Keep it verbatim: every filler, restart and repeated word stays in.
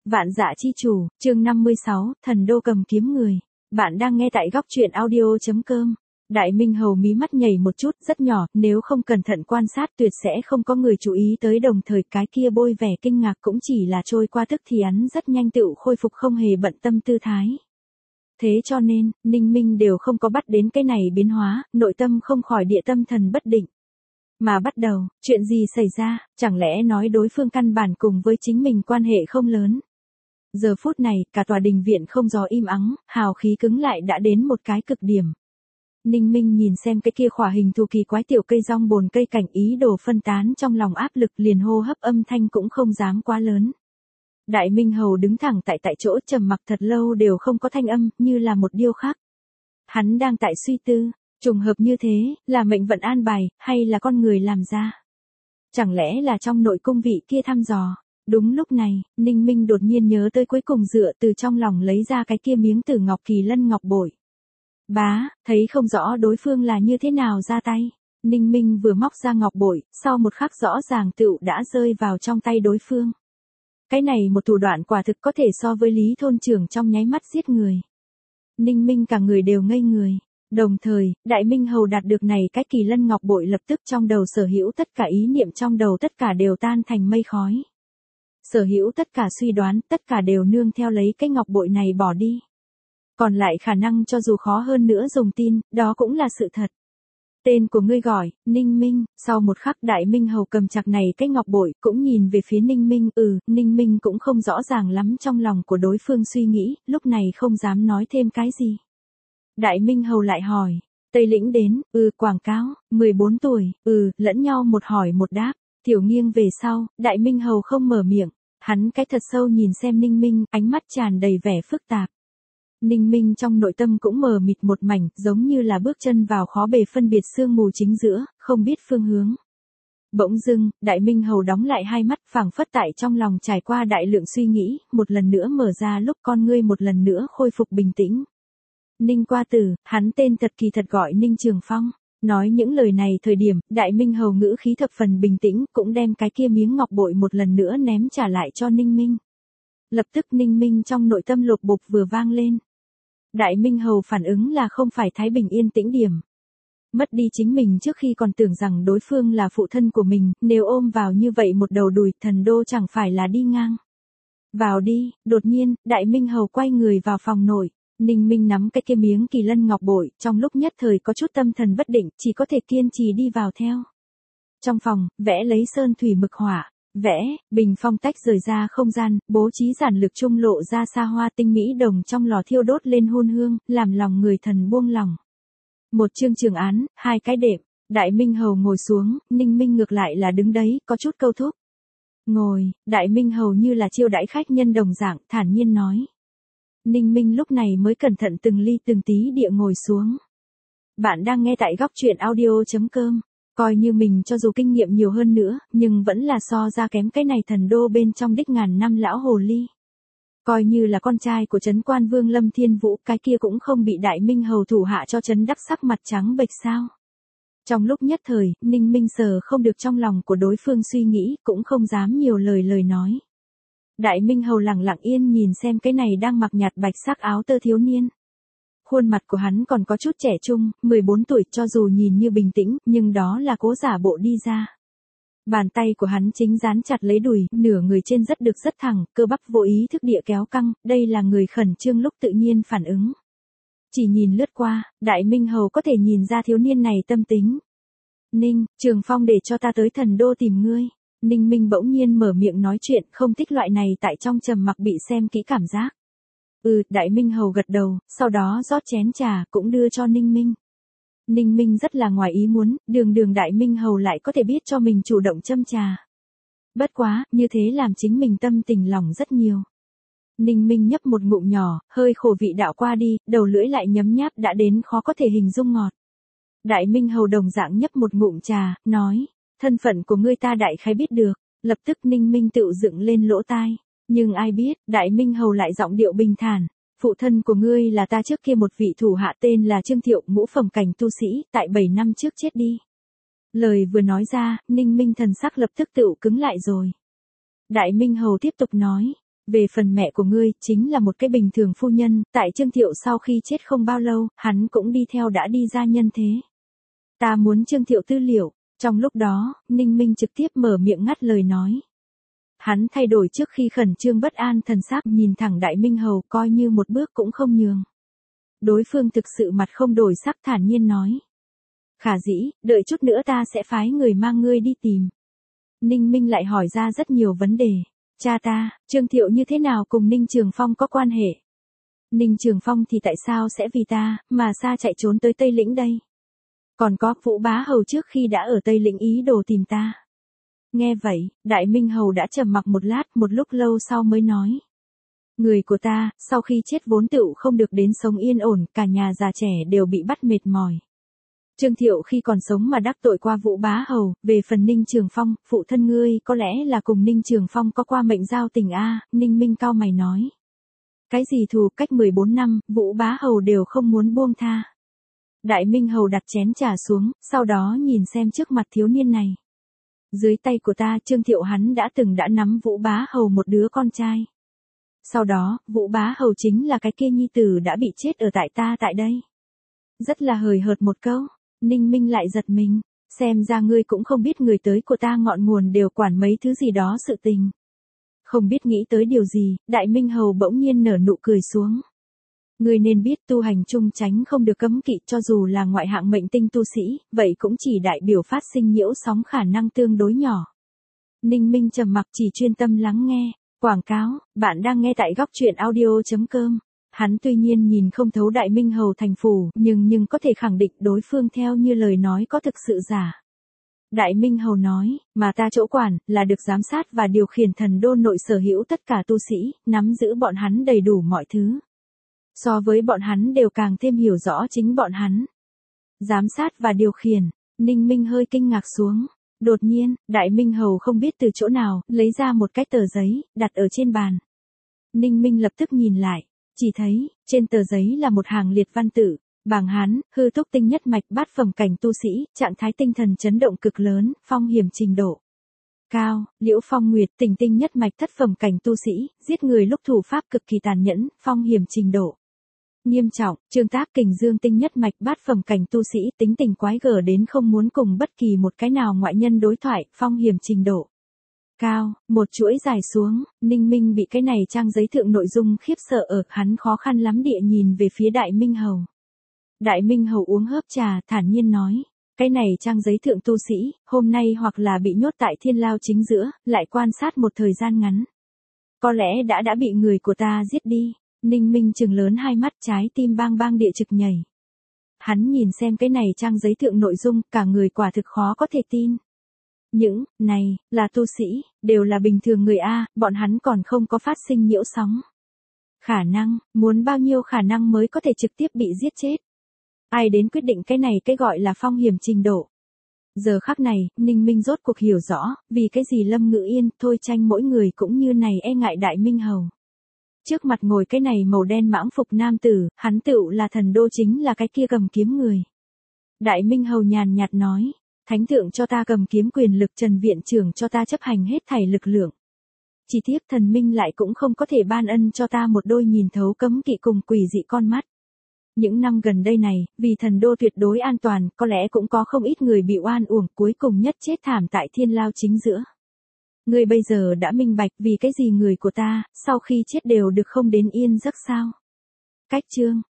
Vạn Dạ Chi Chủ, chương năm mươi sáu, Thần Đô Cầm Kiếm Người. Bạn đang nghe tại góc truyện audio chấm com. Đại Minh Hầu mí mắt nhảy một chút, rất nhỏ, nếu không cẩn thận quan sát tuyệt sẽ không có người chú ý tới, đồng thời cái kia bôi vẻ kinh ngạc cũng chỉ là trôi qua tức thì hắn rất nhanh tựu khôi phục, không hề bận tâm tư thái. Thế cho nên, Ninh Minh đều không có bắt đến cái này biến hóa, nội tâm không khỏi địa tâm thần bất định. Mà bắt đầu, chuyện gì xảy ra, chẳng lẽ nói đối phương căn bản cùng với chính mình quan hệ không lớn. Giờ phút này, cả tòa đình viện không gió im ắng, hào khí cứng lại đã đến một cái cực điểm. Ninh Minh nhìn xem cái kia khỏa hình thù kỳ quái tiểu cây rong bồn cây cảnh, ý đồ phân tán trong lòng áp lực, liền hô hấp âm thanh cũng không dám quá lớn. Đại Minh Hầu đứng thẳng tại tại chỗ, trầm mặc thật lâu đều không có thanh âm, như là một điêu khắc. Hắn đang tại suy tư, trùng hợp như thế, là mệnh vận an bài, hay là con người làm ra? Chẳng lẽ là trong nội cung vị kia thăm dò? Đúng lúc này, Ninh Minh đột nhiên nhớ tới cuối cùng dựa từ trong lòng lấy ra cái kia miếng tử ngọc kỳ lân ngọc bội. Bá, thấy không rõ đối phương là như thế nào ra tay. Ninh Minh vừa móc ra ngọc bội, sau một khắc rõ ràng tựu đã rơi vào trong tay đối phương. Cái này một thủ đoạn quả thực có thể so với Lý thôn trưởng trong nháy mắt giết người. Ninh Minh cả người đều ngây người. Đồng thời, Đại Minh Hầu đạt được này cái kỳ lân ngọc bội, lập tức trong đầu sở hữu tất cả ý niệm trong đầu tất cả đều tan thành mây khói. Sở hữu tất cả suy đoán, tất cả đều nương theo lấy cái ngọc bội này bỏ đi. Còn lại khả năng cho dù khó hơn nữa dùng tin, đó cũng là sự thật. Tên của ngươi gọi, Ninh Minh, sau một khắc Đại Minh Hầu cầm chặt này cái ngọc bội, cũng nhìn về phía Ninh Minh, ừ, Ninh Minh cũng không rõ ràng lắm trong lòng của đối phương suy nghĩ, lúc này không dám nói thêm cái gì. Đại Minh Hầu lại hỏi, Tây Lĩnh đến, ừ, quảng cáo, mười bốn tuổi, ừ, lẫn nhau một hỏi một đáp, tiểu nghiêng về sau, Đại Minh Hầu không mở miệng, hắn cái thật sâu nhìn xem Ninh Minh, ánh mắt tràn đầy vẻ phức tạp. Ninh Minh trong nội tâm cũng mờ mịt một mảnh, giống như là bước chân vào khó bề phân biệt sương mù chính giữa, không biết phương hướng. Bỗng dưng, Đại Minh Hầu đóng lại hai mắt, phảng phất tại trong lòng trải qua đại lượng suy nghĩ, một lần nữa mở ra, lúc con ngươi một lần nữa khôi phục bình tĩnh. Ninh Qua Tử, hắn tên thật kỳ thật gọi Ninh Trường Phong. Nói những lời này thời điểm, Đại Minh Hầu ngữ khí thập phần bình tĩnh, cũng đem cái kia miếng ngọc bội một lần nữa ném trả lại cho Ninh Minh. Lập tức Ninh Minh trong nội tâm lột bột vừa vang lên. Đại Minh Hầu phản ứng là không phải thái bình yên tĩnh điểm. Mất đi chính mình trước khi còn tưởng rằng đối phương là phụ thân của mình, nếu ôm vào như vậy một đầu đùi, thần đô chẳng phải là đi ngang. Vào đi, đột nhiên, Đại Minh Hầu quay người vào phòng nội. Ninh Minh nắm cái kia miếng kỳ lân ngọc bội, trong lúc nhất thời có chút tâm thần bất định, chỉ có thể kiên trì đi vào theo. Trong phòng, vẽ lấy sơn thủy mực hỏa, vẽ, bình phong tách rời ra không gian, bố trí giản lược trung lộ ra xa hoa tinh mỹ đồng trong lò thiêu đốt lên hôn hương, làm lòng người thần buông lòng. Một chương trường án, hai cái đệm, Đại Minh Hầu ngồi xuống, Ninh Minh ngược lại là đứng đấy, có chút câu thúc. Ngồi, Đại Minh Hầu như là chiêu đãi khách nhân đồng dạng, thản nhiên nói. Ninh Minh lúc này mới cẩn thận từng ly từng tí địa ngồi xuống. Bạn đang nghe tại góc truyện audio chấm com. Coi như mình cho dù kinh nghiệm nhiều hơn nữa, nhưng vẫn là so ra kém cái này thần đô bên trong đích ngàn năm lão hồ ly. Coi như là con trai của Trấn Quan Vương Lâm Thiên Vũ, cái kia cũng không bị Đại Minh Hầu thủ hạ cho Trấn Đắc sắc mặt trắng bệch sao. Trong lúc nhất thời, Ninh Minh sờ không được trong lòng của đối phương suy nghĩ, cũng không dám nhiều lời lời nói. Đại Minh Hầu lặng lặng yên nhìn xem cái này đang mặc nhạt bạch sắc áo tơ thiếu niên. Khuôn mặt của hắn còn có chút trẻ trung, mười bốn tuổi, cho dù nhìn như bình tĩnh, nhưng đó là cố giả bộ đi ra. Bàn tay của hắn chính dán chặt lấy đùi, nửa người trên rất được rất thẳng, cơ bắp vô ý thức địa kéo căng, đây là người khẩn trương lúc tự nhiên phản ứng. Chỉ nhìn lướt qua, Đại Minh Hầu có thể nhìn ra thiếu niên này tâm tính. Ninh, Trường Phong để cho ta tới thần đô tìm ngươi. Ninh Minh bỗng nhiên mở miệng nói chuyện, không thích loại này tại trong trầm mặc bị xem kỹ cảm giác. Ừ, Đại Minh Hầu gật đầu, sau đó rót chén trà, cũng đưa cho Ninh Minh. Ninh Minh rất là ngoài ý muốn, đường đường Đại Minh Hầu lại có thể biết cho mình chủ động châm trà. Bất quá, như thế làm chính mình tâm tình lòng rất nhiều. Ninh Minh nhấp một ngụm nhỏ, hơi khổ vị đạo qua đi, đầu lưỡi lại nhấm nháp đã đến khó có thể hình dung ngọt. Đại Minh Hầu đồng dạng nhấp một ngụm trà, nói, thân phận của ngươi ta đại khái biết được, lập tức Ninh Minh tự dựng lên lỗ tai. Nhưng ai biết, Đại Minh Hầu lại giọng điệu bình thản, phụ thân của ngươi là ta trước kia một vị thủ hạ tên là Trương Thiệu, ngũ phẩm cảnh tu sĩ, tại bảy năm trước chết đi. Lời vừa nói ra, Ninh Minh thần sắc lập tức tự cứng lại rồi. Đại Minh Hầu tiếp tục nói, Về phần mẹ của ngươi, chính là một cái bình thường phu nhân, tại Trương Thiệu sau khi chết không bao lâu, hắn cũng đi theo đã đi ra nhân thế. Ta muốn Trương Thiệu tư liệu. Trong lúc đó, Ninh Minh trực tiếp mở miệng ngắt lời nói. Hắn thay đổi trước khi khẩn trương bất an thần sắc, nhìn thẳng Đại Minh Hầu, coi như một bước cũng không nhường. Đối phương thực sự mặt không đổi sắc, thản nhiên nói. Khả dĩ, đợi chút nữa ta sẽ phái người mang ngươi đi tìm. Ninh Minh lại hỏi ra rất nhiều vấn đề. Cha ta, Trương Thiệu như thế nào cùng Ninh Trường Phong có quan hệ? Ninh Trường Phong thì tại sao sẽ vì ta, mà xa chạy trốn tới Tây Lĩnh đây? Còn có, Vũ Bá Hầu trước khi đã ở Tây Lĩnh ý đồ tìm ta. Nghe vậy, Đại Minh Hầu đã trầm mặc một lát, một lúc lâu sau mới nói. Người của ta, sau khi chết vốn tựu không được đến sống yên ổn, cả nhà già trẻ đều bị bắt mệt mỏi. Trương Thiệu khi còn sống mà đắc tội qua Vũ Bá Hầu, về phần Ninh Trường Phong, phụ thân ngươi có lẽ là cùng Ninh Trường Phong có qua mệnh giao tình a. Ninh Minh cao mày nói. Cái gì thù, cách mười bốn năm, Vũ Bá Hầu đều không muốn buông tha. Đại Minh Hầu đặt chén trà xuống, sau đó nhìn xem trước mặt thiếu niên này. Dưới tay của ta, Trương Thiệu hắn đã từng đã nắm Vũ Bá Hầu một đứa con trai. Sau đó, Vũ Bá Hầu chính là cái kia nhi tử đã bị chết ở tại ta tại đây. Rất là hời hợt một câu. Ninh Minh lại giật mình, xem ra ngươi cũng không biết người tới của ta ngọn nguồn đều quản mấy thứ gì đó sự tình. Không biết nghĩ tới điều gì, Đại Minh Hầu bỗng nhiên nở nụ cười xuống. Ngươi nên biết tu hành chung tránh không được cấm kỵ, cho dù là ngoại hạng mệnh tinh tu sĩ, vậy cũng chỉ đại biểu phát sinh nhiễu sóng khả năng tương đối nhỏ. Ninh Minh trầm mặc chỉ chuyên tâm lắng nghe. Quảng cáo, bạn đang nghe tại góc truyện audio chấm com. Hắn tuy nhiên nhìn không thấu Đại Minh Hầu thành phủ, nhưng nhưng có thể khẳng định đối phương theo như lời nói có thực sự giả. Đại Minh Hầu nói, mà ta chỗ quản, là được giám sát và điều khiển thần đô nội sở hữu tất cả tu sĩ, nắm giữ bọn hắn đầy đủ mọi thứ. So với bọn hắn đều càng thêm hiểu rõ chính bọn hắn. Giám sát và điều khiển, Ninh Minh hơi kinh ngạc xuống. Đột nhiên, Đại Minh Hầu không biết từ chỗ nào, lấy ra một cái tờ giấy, đặt ở trên bàn. Ninh Minh lập tức nhìn lại. Chỉ thấy, trên tờ giấy là một hàng liệt văn tự, bảng Hán, hư túc tinh nhất mạch bát phẩm cảnh tu sĩ, trạng thái tinh thần chấn động cực lớn, phong hiểm trình độ cao, Liễu Phong Nguyệt, tình tinh nhất mạch thất phẩm cảnh tu sĩ, giết người lúc thủ pháp cực kỳ tàn nhẫn, phong hiểm trình độ nghiêm trọng, Trương Tác Kình Dương tinh nhất mạch bát phẩm cảnh tu sĩ, tính tình quái gở đến không muốn cùng bất kỳ một cái nào ngoại nhân đối thoại, phong hiểm trình độ cao. Một chuỗi dài xuống, Ninh Minh bị cái này trang giấy thượng nội dung khiếp sợ ở, hắn khó khăn lắm địa nhìn về phía Đại Minh Hầu. Đại Minh Hầu uống hớp trà, thản nhiên nói, cái này trang giấy thượng tu sĩ, hôm nay hoặc là bị nhốt tại thiên lao chính giữa, lại quan sát một thời gian ngắn. Có lẽ đã đã bị người của ta giết đi. Ninh Minh trừng lớn hai mắt, trái tim bang bang địa trực nhảy. Hắn nhìn xem cái này trang giấy thượng nội dung, cả người quả thực khó có thể tin. Những, này, là tu sĩ, đều là bình thường người A, bọn hắn còn không có phát sinh nhiễu sóng. Khả năng, muốn bao nhiêu khả năng mới có thể trực tiếp bị giết chết. Ai đến quyết định cái này cái gọi là phong hiểm trình độ. Giờ khắc này, Ninh Minh rốt cuộc hiểu rõ, vì cái gì Lâm Ngữ Yên, Thôi Tranh mỗi người cũng như này e ngại Đại Minh Hầu. Trước mặt ngồi cái này màu đen mãng phục nam tử, hắn tựu là thần đô chính là cái kia cầm kiếm người. Đại Minh Hầu nhàn nhạt nói. Thánh thượng cho ta cầm kiếm quyền lực, Trần viện trưởng cho ta chấp hành hết thảy lực lượng. Chỉ tiếc thần minh lại cũng không có thể ban ân cho ta một đôi nhìn thấu cấm kỵ cùng quỷ dị con mắt. Những năm gần đây này, vì thần đô tuyệt đối an toàn, có lẽ cũng có không ít người bị oan uổng, cuối cùng nhất chết thảm tại thiên lao chính giữa. Ngươi bây giờ đã minh bạch vì cái gì người của ta, sau khi chết đều được không đến yên giấc sao. Cách chương.